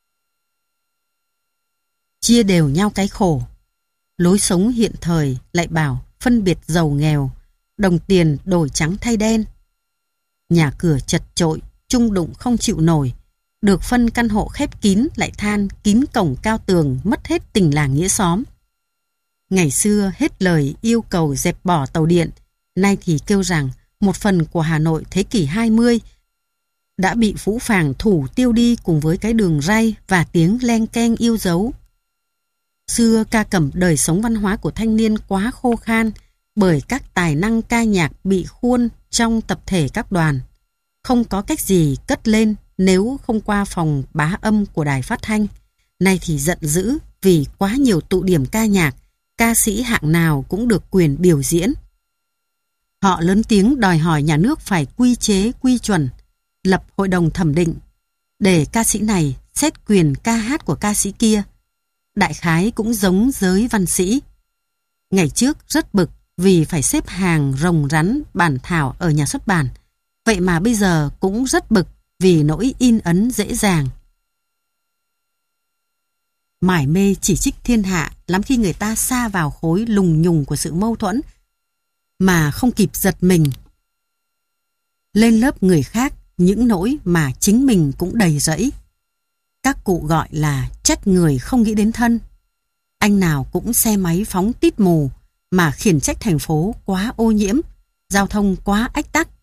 chia đều nhau cái khổ. Lối sống hiện thời lại bảo phân biệt giàu nghèo, đồng tiền đổi trắng thay đen. Nhà cửa chật chội, chung đụng không chịu nổi. Được phân căn hộ khép kín lại than kín cổng cao tường, mất hết tình làng nghĩa xóm. Ngày xưa hết lời yêu cầu dẹp bỏ tàu điện, nay thì kêu rằng một phần của Hà Nội thế kỷ hai mươi đã bị phũ phàng thủ tiêu đi cùng với cái đường ray và tiếng len keng yêu dấu. Xưa ca cẩm đời sống văn hóa của thanh niên quá khô khan bởi các tài năng ca nhạc bị khuôn trong tập thể các đoàn. Không có cách gì cất lên nếu không qua phòng bá âm của đài phát thanh. Nay thì giận dữ vì quá nhiều tụ điểm ca nhạc, ca sĩ hạng nào cũng được quyền biểu diễn. Họ lớn tiếng đòi hỏi nhà nước phải quy chế quy chuẩn, lập hội đồng thẩm định, để ca sĩ này xét quyền ca hát của ca sĩ kia. Đại khái cũng giống giới văn sĩ. Ngày trước rất bực vì phải xếp hàng rồng rắn bản thảo ở nhà xuất bản. Vậy mà bây giờ cũng rất bực vì nỗi in ấn dễ dàng. Mải mê chỉ trích thiên hạ lắm khi người ta sa vào khối lùng nhùng của sự mâu thuẫn mà không kịp giật mình. Lên lớp người khác những nỗi mà chính mình cũng đầy rẫy. Các cụ gọi là trách người không nghĩ đến thân. Anh nào cũng xe máy phóng tít mù mà khiển trách thành phố quá ô nhiễm, giao thông quá ách tắc.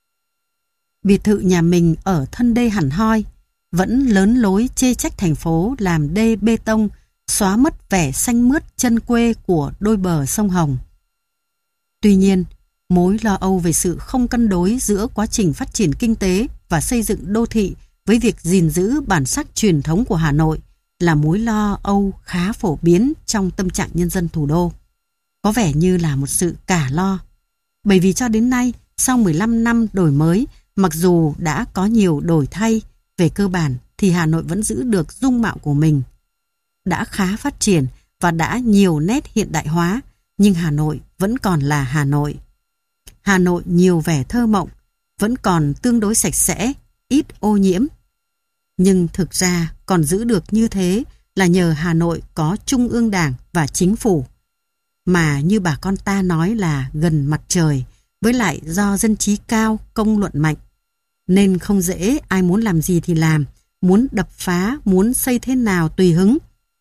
Biệt thự nhà mình ở thân đê hẳn hoi, vẫn lớn lối chê trách thành phố làm đê bê tông, xóa mất vẻ xanh mướt chân quê của đôi bờ sông Hồng. Tuy nhiên, mối lo âu về sự không cân đối giữa quá trình phát triển kinh tế và xây dựng đô thị với việc gìn giữ bản sắc truyền thống của Hà Nội là mối lo âu khá phổ biến trong tâm trạng nhân dân thủ đô. Có vẻ như là một sự cả lo. Bởi vì cho đến nay, sau mười lăm năm đổi mới, mặc dù đã có nhiều đổi thay, về cơ bản thì Hà Nội vẫn giữ được dung mạo của mình. Đã khá phát triển và đã nhiều nét hiện đại hóa, nhưng Hà Nội vẫn còn là Hà Nội. Hà Nội nhiều vẻ thơ mộng, vẫn còn tương đối sạch sẽ, ít ô nhiễm. Nhưng thực ra còn giữ được như thế là nhờ Hà Nội có Trung ương Đảng và Chính phủ, mà như bà con ta nói là gần mặt trời, với lại do dân trí cao, công luận mạnh. Nên không dễ ai muốn làm gì thì làm, muốn đập phá, muốn xây thế nào tùy hứng.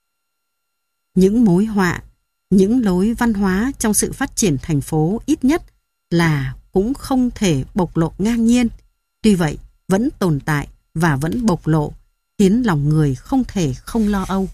Những mối họa, những lối văn hóa trong sự phát triển thành phố ít nhất là cũng không thể bộc lộ ngang nhiên. Tuy vậy, vẫn tồn tại và vẫn bộc lộ, khiến lòng người không thể không lo âu.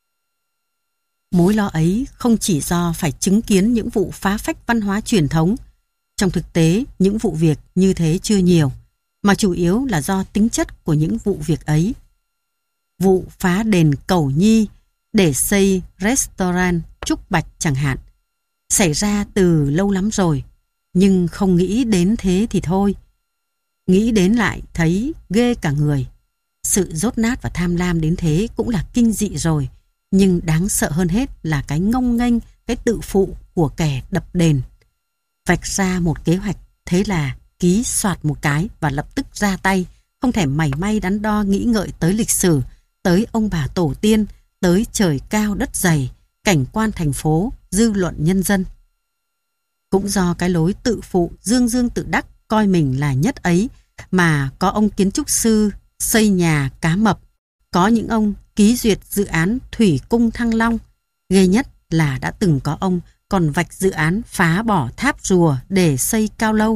Mối lo ấy không chỉ do phải chứng kiến những vụ phá phách văn hóa truyền thống. Trong thực tế, những vụ việc như thế chưa nhiều, mà chủ yếu là do tính chất của những vụ việc ấy. Vụ phá đền Cầu Nhi để xây restaurant Trúc Bạch chẳng hạn, xảy ra từ lâu lắm rồi, nhưng không nghĩ đến thế thì thôi. Nghĩ đến lại thấy ghê cả người. Sự dốt nát và tham lam đến thế cũng là kinh dị rồi, nhưng đáng sợ hơn hết là cái ngông nghênh, cái tự phụ của kẻ đập đền. Vạch ra một kế hoạch, thế là ký soạt một cái và lập tức ra tay, không thể mảy may đắn đo nghĩ ngợi tới lịch sử, tới ông bà tổ tiên, tới trời cao đất dày, cảnh quan thành phố, dư luận nhân dân. Cũng do cái lối tự phụ dương dương tự đắc coi mình là nhất ấy mà có ông kiến trúc sư xây nhà Cá Mập, có những ông ký duyệt dự án Thủy Cung Thăng Long, ghê nhất là đã từng có ông còn vạch dự án phá bỏ tháp rùa để xây cao lâu.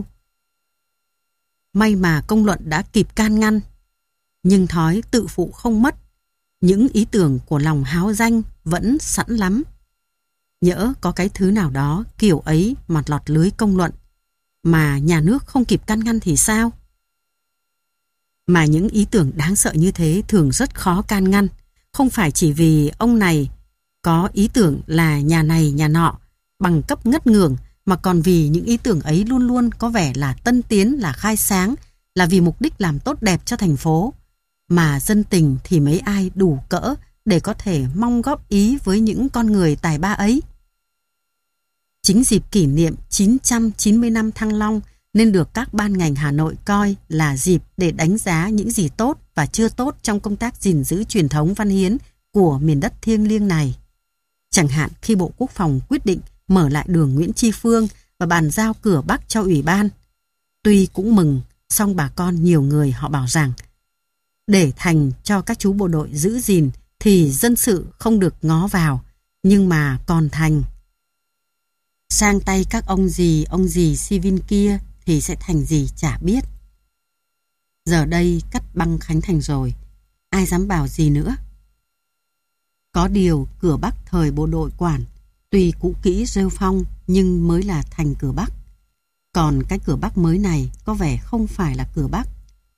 May mà công luận đã kịp can ngăn, nhưng thói tự phụ không mất, những ý tưởng của lòng háo danh vẫn sẵn lắm. Nhỡ có cái thứ nào đó kiểu ấy mà lọt lưới công luận, mà nhà nước không kịp can ngăn thì sao? Mà những ý tưởng đáng sợ như thế thường rất khó can ngăn, không phải chỉ vì ông này có ý tưởng là nhà này nhà nọ, bằng cấp ngất ngưởng, mà còn vì những ý tưởng ấy luôn luôn có vẻ là tân tiến, là khai sáng, là vì mục đích làm tốt đẹp cho thành phố. Mà dân tình thì mấy ai đủ cỡ để có thể mong góp ý với những con người tài ba ấy. Chính dịp kỷ niệm chín trăm chín mươi năm Thăng Long nên được các ban ngành Hà Nội coi là dịp để đánh giá những gì tốt và chưa tốt trong công tác gìn giữ truyền thống văn hiến của miền đất thiêng liêng này. Chẳng hạn khi Bộ Quốc phòng quyết định mở lại đường Nguyễn Tri Phương và bàn giao cửa Bắc cho ủy ban. Tuy cũng mừng, song bà con nhiều người họ bảo rằng để thành cho các chú bộ đội giữ gìn thì dân sự không được ngó vào, nhưng mà còn thành sang tay các ông gì ông gì si vin kia thì sẽ thành gì chả biết. Giờ đây cắt băng khánh thành rồi, ai dám bảo gì nữa. Có điều cửa Bắc thời bộ đội quản tuy cũ kỹ rêu phong nhưng mới là thành cửa Bắc. Còn cái cửa Bắc mới này có vẻ không phải là cửa Bắc.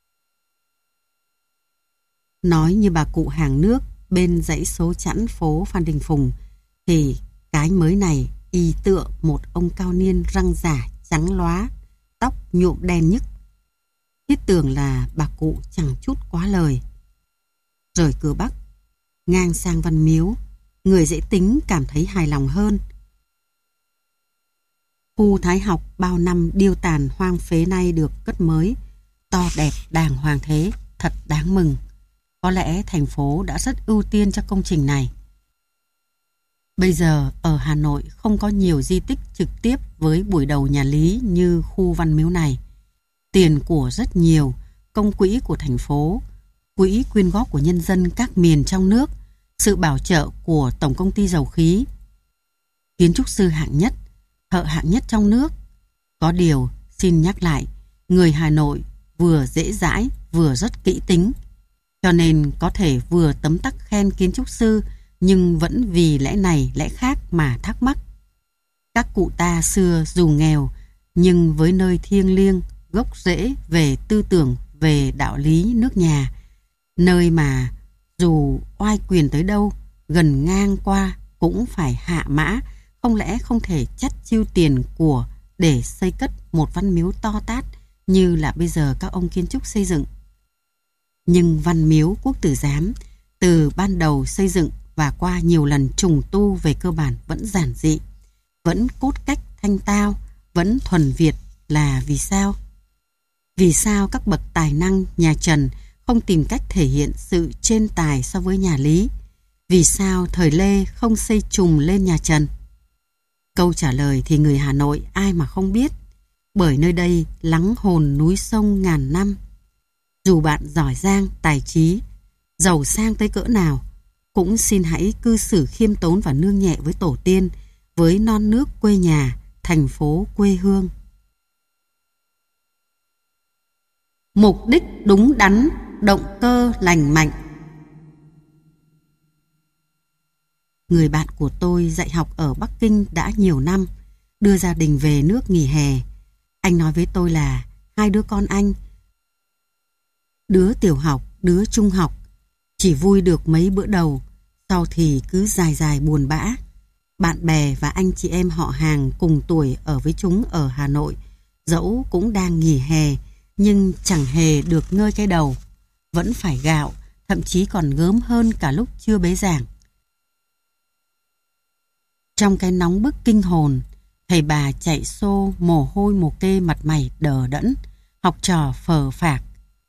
Nói như bà cụ hàng nước bên dãy số chẵn phố Phan Đình Phùng thì cái mới này y tựa một ông cao niên răng giả trắng lóa, tóc nhuộm đen nhức. Thiết tưởng là bà cụ chẳng chút quá lời. Rời cửa Bắc, ngang sang Văn Miếu, người dễ tính cảm thấy hài lòng hơn. Khu Thái học bao năm điêu tàn hoang phế nay được cất mới, to đẹp đàng hoàng thế, thật đáng mừng. Có lẽ thành phố đã rất ưu tiên cho công trình này. Bây giờ ở Hà Nội không có nhiều di tích trực tiếp với buổi đầu nhà Lý như khu Văn Miếu này. Tiền của rất nhiều, công quỹ của thành phố, quỹ quyên góp của nhân dân các miền trong nước, sự bảo trợ của Tổng công ty dầu khí, kiến trúc sư hạng nhất, thợ hạng nhất trong nước. Có điều, xin nhắc lại, người Hà Nội vừa dễ dãi vừa rất kỹ tính, cho nên có thể vừa tấm tắc khen kiến trúc sư nhưng vẫn vì lẽ này lẽ khác mà thắc mắc. Các cụ ta xưa dù nghèo nhưng với nơi thiêng liêng, gốc rễ về tư tưởng, về đạo lý nước nhà, nơi mà dù oai quyền tới đâu, gần ngang qua cũng phải hạ mã, không lẽ không thể chắt chiu tiền của để xây cất một văn miếu to tát như là bây giờ các ông kiến trúc xây dựng. Nhưng văn miếu Quốc Tử Giám từ ban đầu xây dựng và qua nhiều lần trùng tu về cơ bản vẫn giản dị, vẫn cốt cách thanh tao, vẫn thuần Việt là vì sao? Vì sao các bậc tài năng nhà Trần không tìm cách thể hiện sự trên tài so với nhà Lý? Vì sao thời Lê không xây trùng lên nhà Trần? Câu trả lời thì người Hà Nội ai mà không biết, bởi nơi đây lắng hồn núi sông ngàn năm. Dù bạn giỏi giang, tài trí, giàu sang tới cỡ nào, cũng xin hãy cư xử khiêm tốn và nương nhẹ với tổ tiên, với non nước quê nhà, thành phố quê hương. Mục đích đúng đắn, động cơ lành mạnh. Người bạn của tôi dạy học ở Bắc Kinh đã nhiều năm, đưa gia đình về nước nghỉ hè. Anh nói với tôi là hai đứa con anh, đứa tiểu học, đứa trung học, chỉ vui được mấy bữa đầu, sau thì cứ dài dài buồn bã. Bạn bè và anh chị em họ hàng cùng tuổi ở với chúng ở Hà Nội, dẫu cũng đang nghỉ hè, nhưng chẳng hề được ngơi cái đầu, vẫn phải gạo, thậm chí còn gớm hơn cả lúc chưa bế giảng. Trong cái nóng bức kinh hồn, thầy bà chạy xô, mồ hôi mồ kê, mặt mày đờ đẫn, học trò phờ phạc.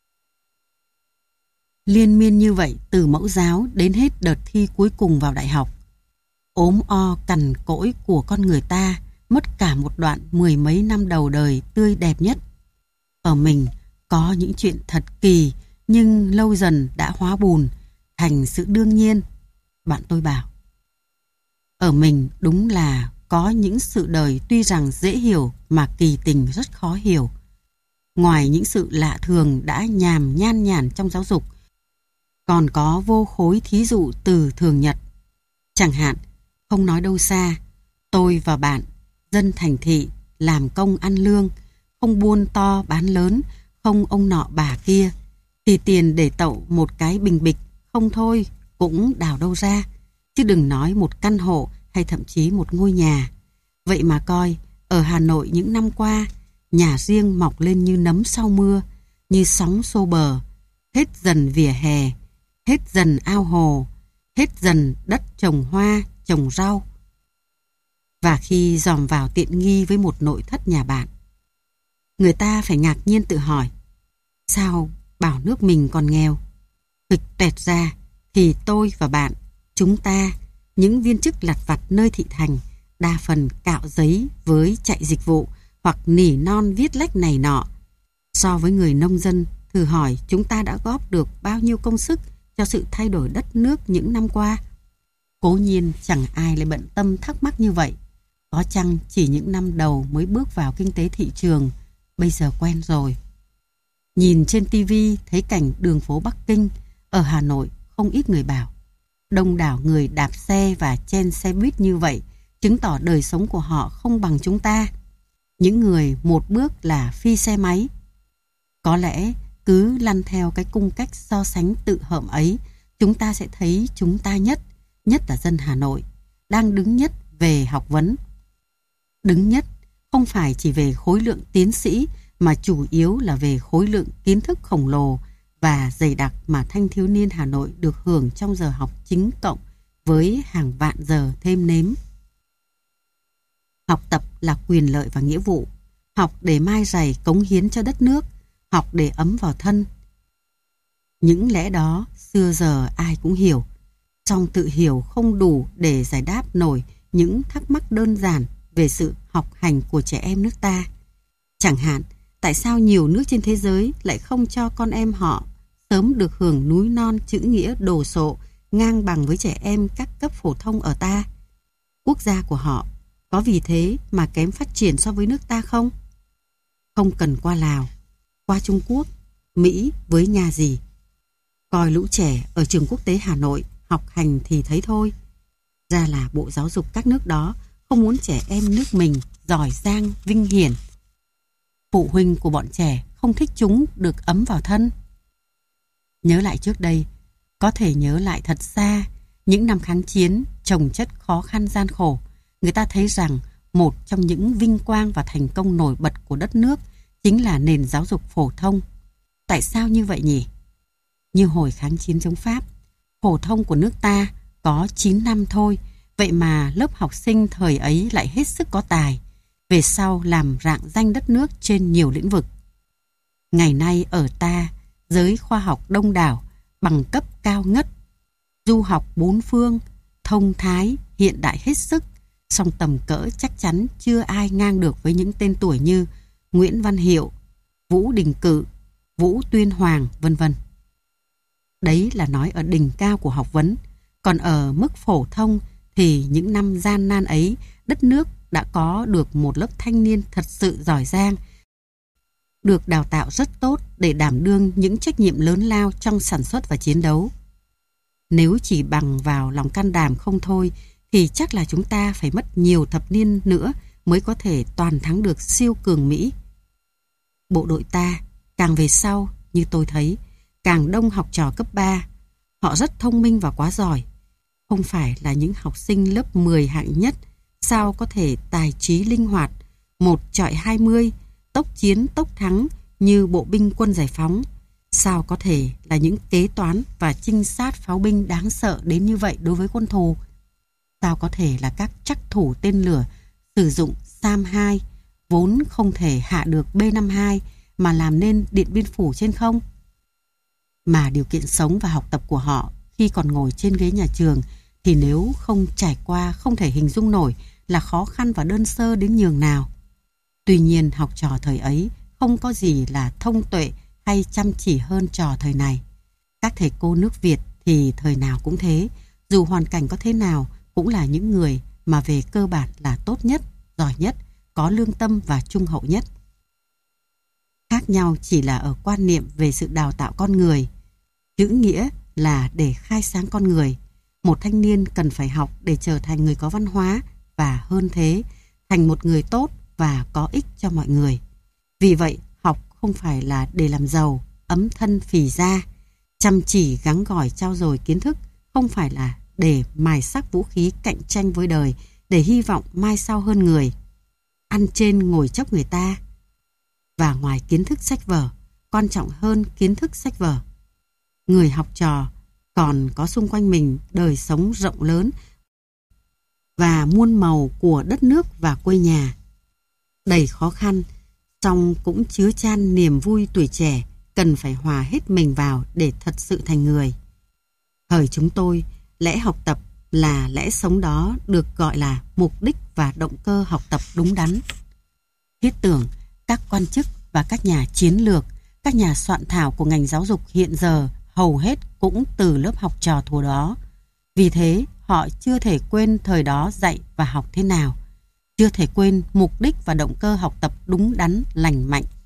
Liên miên như vậy từ mẫu giáo đến hết đợt thi cuối cùng vào đại học. Ốm o cằn cỗi của con người ta mất cả một đoạn mười mấy năm đầu đời tươi đẹp nhất. Ở mình có những chuyện thật kỳ nhưng lâu dần đã hóa bùn thành sự đương nhiên. Bạn tôi bảo, ở mình đúng là có những sự đời tuy rằng dễ hiểu mà kỳ tình rất khó hiểu. Ngoài những sự lạ thường đã nhàm nhan nhản trong giáo dục, còn có vô khối thí dụ từ thường nhật. Chẳng hạn, không nói đâu xa, tôi và bạn, dân thành thị, làm công ăn lương, không buôn to bán lớn, không ông nọ bà kia, thì tiền để tậu một cái bình bịch không thôi cũng đào đâu ra, chứ đừng nói một căn hộ hay thậm chí một ngôi nhà. Vậy mà coi, ở Hà Nội những năm qua, nhà riêng mọc lên như nấm sau mưa, như sóng xô bờ, hết dần vỉa hè, hết dần ao hồ, hết dần đất trồng hoa, trồng rau. Và khi dòm vào tiện nghi với một nội thất nhà bạn, người ta phải ngạc nhiên tự hỏi, sao bảo nước mình còn nghèo? Phịch toẹt ra thì tôi và bạn, chúng ta, những viên chức lặt vặt nơi thị thành, đa phần cạo giấy với chạy dịch vụ hoặc nỉ non viết lách này nọ. So với người nông dân, thử hỏi chúng ta đã góp được bao nhiêu công sức cho sự thay đổi đất nước những năm qua? Cố nhiên chẳng ai lại bận tâm thắc mắc như vậy. Có chăng chỉ những năm đầu mới bước vào kinh tế thị trường, bây giờ quen rồi. Nhìn trên tivi thấy cảnh đường phố Bắc Kinh, ở Hà Nội không ít người bảo đông đảo người đạp xe và chen xe buýt như vậy chứng tỏ đời sống của họ không bằng chúng ta. Những người một bước là phi xe máy. Có lẽ cứ lăn theo cái cung cách so sánh tự hợm ấy, chúng ta sẽ thấy chúng ta nhất, nhất là dân Hà Nội, đang đứng nhất về học vấn. Đứng nhất không phải chỉ về khối lượng tiến sĩ mà chủ yếu là về khối lượng kiến thức khổng lồ và dày đặc mà thanh thiếu niên Hà Nội được hưởng trong giờ học chính cộng với hàng vạn giờ thêm nếm. Học tập là quyền lợi và nghĩa vụ. Học để mai rày cống hiến cho đất nước, học để ấm vào thân. Những lẽ đó xưa giờ ai cũng hiểu, song tự hiểu không đủ để giải đáp nổi những thắc mắc đơn giản về sự học hành của trẻ em nước ta. Chẳng hạn, tại sao nhiều nước trên thế giới lại không cho con em họ sớm được hưởng núi non chữ nghĩa đồ sộ ngang bằng với trẻ em các cấp phổ thông ở ta? Quốc gia của họ có vì thế mà kém phát triển so với nước ta không? Không cần qua Lào, qua Trung Quốc, Mỹ với nhà gì. Coi lũ trẻ ở trường quốc tế Hà Nội học hành thì thấy thôi. Ra là Bộ Giáo dục các nước đó không muốn trẻ em nước mình giỏi giang vinh hiển. Phụ huynh của bọn trẻ không thích chúng được ấm vào thân. Nhớ lại trước đây, có thể nhớ lại thật xa những năm kháng chiến chồng chất khó khăn gian khổ, người ta thấy rằng một trong những vinh quang và thành công nổi bật của đất nước chính là nền giáo dục phổ thông. Tại sao như vậy nhỉ? Như hồi kháng chiến chống Pháp, phổ thông của nước ta có chín năm thôi, vậy mà lớp học sinh thời ấy lại hết sức có tài, về sau làm rạng danh đất nước trên nhiều lĩnh vực. Ngày nay ở ta, giới khoa học đông đảo, bằng cấp cao ngất, du học bốn phương, thông thái, hiện đại hết sức, song tầm cỡ chắc chắn chưa ai ngang được với những tên tuổi như Nguyễn Văn Hiệu, Vũ Đình Cự, Vũ Tuyên Hoàng, vân vân. Đấy là nói ở đỉnh cao của học vấn, còn ở mức phổ thông thì những năm gian nan ấy, đất nước đã có được một lớp thanh niên thật sự giỏi giang, được đào tạo rất tốt để đảm đương những trách nhiệm lớn lao trong sản xuất và chiến đấu. Nếu chỉ bằng vào lòng can đảm không thôi, thì chắc là chúng ta phải mất nhiều thập niên nữa mới có thể toàn thắng được siêu cường Mỹ. Bộ đội ta càng về sau, như tôi thấy, càng đông học trò cấp ba. Họ rất thông minh và quá giỏi. Không phải là những học sinh lớp mười hạng nhất, sao có thể tài trí linh hoạt, một chọi hai mươi, tốc chiến tốc thắng như bộ binh quân giải phóng. Sao có thể là những kế toán và trinh sát pháo binh đáng sợ đến như vậy đối với quân thù? Sao có thể là các trắc thủ tên lửa sử dụng Sam hai vốn không thể hạ được B năm mươi hai mà làm nên Điện Biên Phủ trên không? Mà điều kiện sống và học tập của họ khi còn ngồi trên ghế nhà trường thì nếu không trải qua không thể hình dung nổi là khó khăn và đơn sơ đến nhường nào. Tuy nhiên học trò thời ấy không có gì là thông tuệ hay chăm chỉ hơn trò thời này. Các thầy cô nước Việt thì thời nào cũng thế, dù hoàn cảnh có thế nào cũng là những người mà về cơ bản là tốt nhất, giỏi nhất, có lương tâm và trung hậu nhất. Khác nhau chỉ là ở quan niệm về sự đào tạo con người. Chữ nghĩa là để khai sáng con người. Một thanh niên cần phải học để trở thành người có văn hóa và hơn thế, thành một người tốt và có ích cho mọi người. Vì vậy, học không phải là để làm giàu, ấm thân phì da, chăm chỉ gắng gỏi trau dồi kiến thức, không phải là để mài sắc vũ khí cạnh tranh với đời, để hy vọng mai sau hơn người, ăn trên ngồi chốc người ta. Và ngoài kiến thức sách vở, quan trọng hơn kiến thức sách vở, người học trò còn có xung quanh mình đời sống rộng lớn và muôn màu của đất nước và quê nhà. Đầy khó khăn, song cũng chứa chan niềm vui tuổi trẻ, cần phải hòa hết mình vào để thật sự thành người. Thời chúng tôi, lẽ học tập là lẽ sống đó được gọi là mục đích và và động cơ học tập đúng đắn. Thiết tưởng các quan chức và các nhà chiến lược, các nhà soạn thảo của ngành giáo dục hiện giờ hầu hết cũng từ lớp học trò thuở đó. Vì thế, họ chưa thể quên thời đó dạy và học thế nào, chưa thể quên mục đích và động cơ học tập đúng đắn, lành mạnh